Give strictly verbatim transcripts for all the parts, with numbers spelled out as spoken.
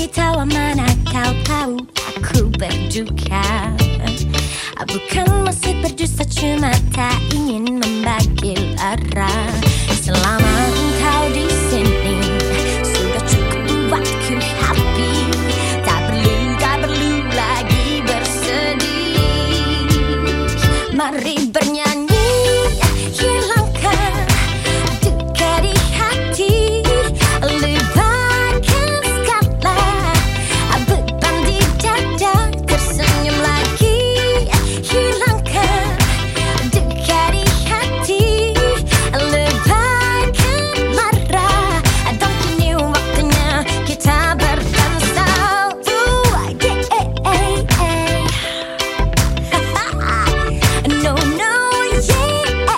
tawa mana kau tahu aku berduka. Bukan maksud berdusta, cuma tak ingin membagi lara. Selama engkau di sini sudah cukup buatku happy. Tak perlu, tak perlu lagi bersedih. Mari bernyanyi, hilangkan duka di hati. Lupakan segala beban di dada. Tersenyum lagi, hilangkan duka di hati. Lupakan marah, dan kini waktunya kita berdansa. Ooh, yeah, no, no, yeah.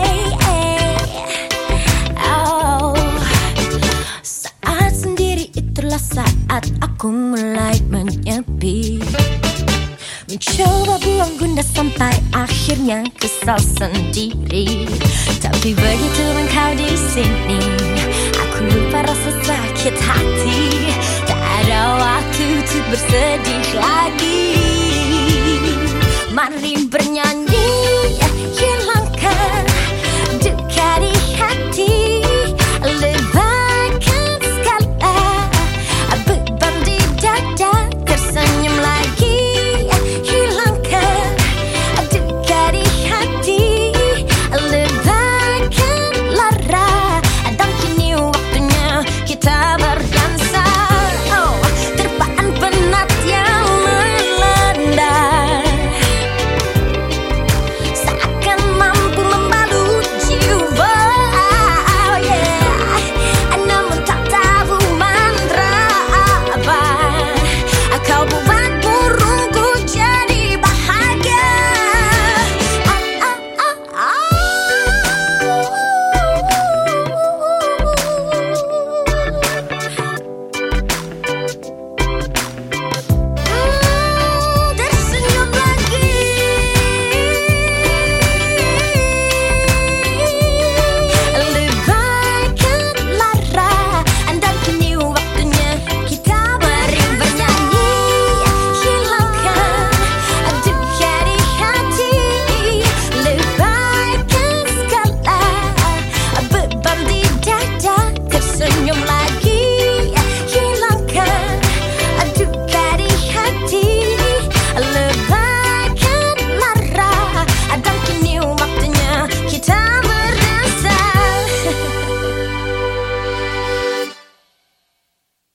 Oh, saat sendiri itulah saat aku mulai menyepi. Mencoba buang gundah sampai akhirnya kesal sendiri. Tapi begitu engkau di sini, aku lupa rasa sakit hati. Tak ada waktu untuk bersedih lagi. Mari bernyanyi.